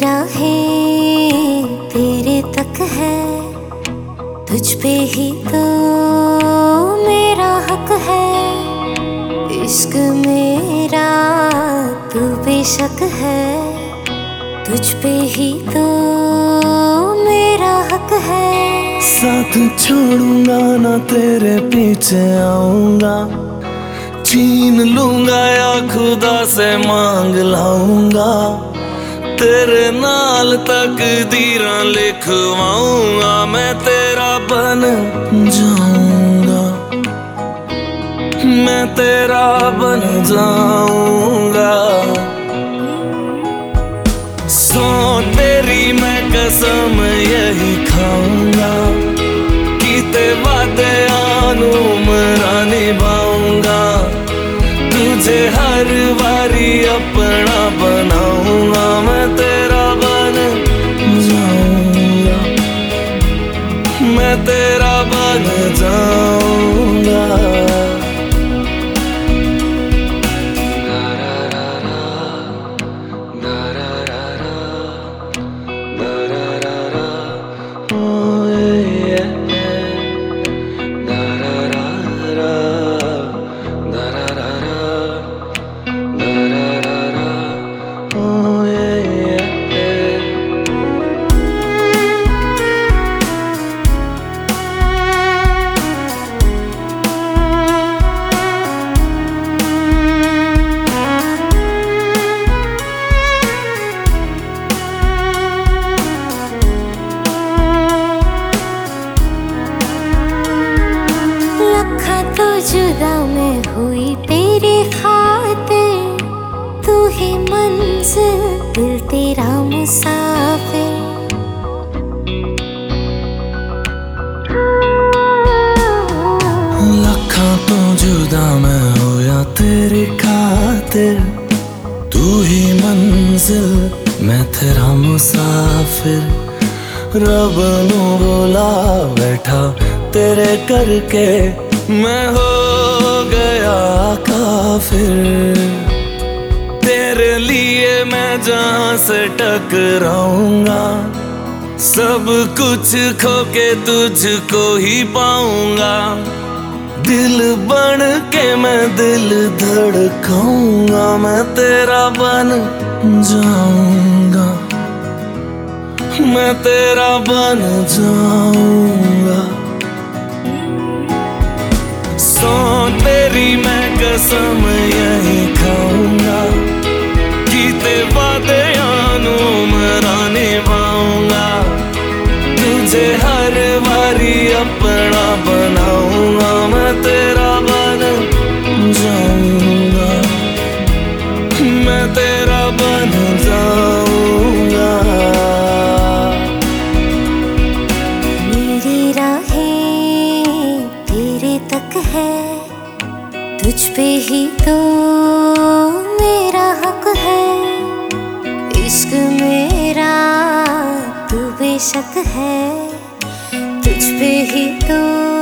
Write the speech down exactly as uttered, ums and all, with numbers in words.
राहें तेरे तक है, तुझ पे ही तो मेरा हक है। इश्क मेरा तू बेशक है, तुझ पे ही तो मेरा हक है। साथ छोड़ूंगा ना तेरे पीछे आऊंगा, छीन लूंगा या खुदा से मांग लाऊंगा। तेरे नाल तकदीरां लिखवाऊंगा, मैं तेरा बन जाऊंगा, मैं तेरा बन जाऊंगा। सौ तेरी मैं कसम यही खाऊंगा, कीते वादे आनू मरा निभाऊंगा। तुझे हर बारी अपना बनाऊंगा, मैं तेरा बन जाऊंगा, मैं तेरा बन जाऊंगा। जुदा मैं हुई तेरे खातिर, तू ही मंजिल दिल तेरा मुसाफिर। लखा तो जुदा मैं होया तेरी खातिर, तू ही मंजिल मैं तेरा मुसाफिर। रब नू बोला बैठा तेरे करके, मैं हो गया काफिर। तेरे लिए मैं जहां से टकराऊंगा, सब कुछ खो के तुझको ही पाऊंगा। दिल बन के मैं दिल धड़काऊंगा, मैं तेरा बन जाऊंगा, मैं तेरा बन जाऊंगा। सौ तेरी मैं कसम यही खाऊंगा, कीते वादे आनू मरा निभाऊंगा। तुझे हर बारी अपना बनाऊंगा, मैं तेरा बन जाऊंगा, मैं तेरा बन जाऊंगा। मेरी राहें तेरे तक है, तुझ पे ही तो मेरा हक है। इश्क मेरा तू बेशक है, तुझ पे ही तो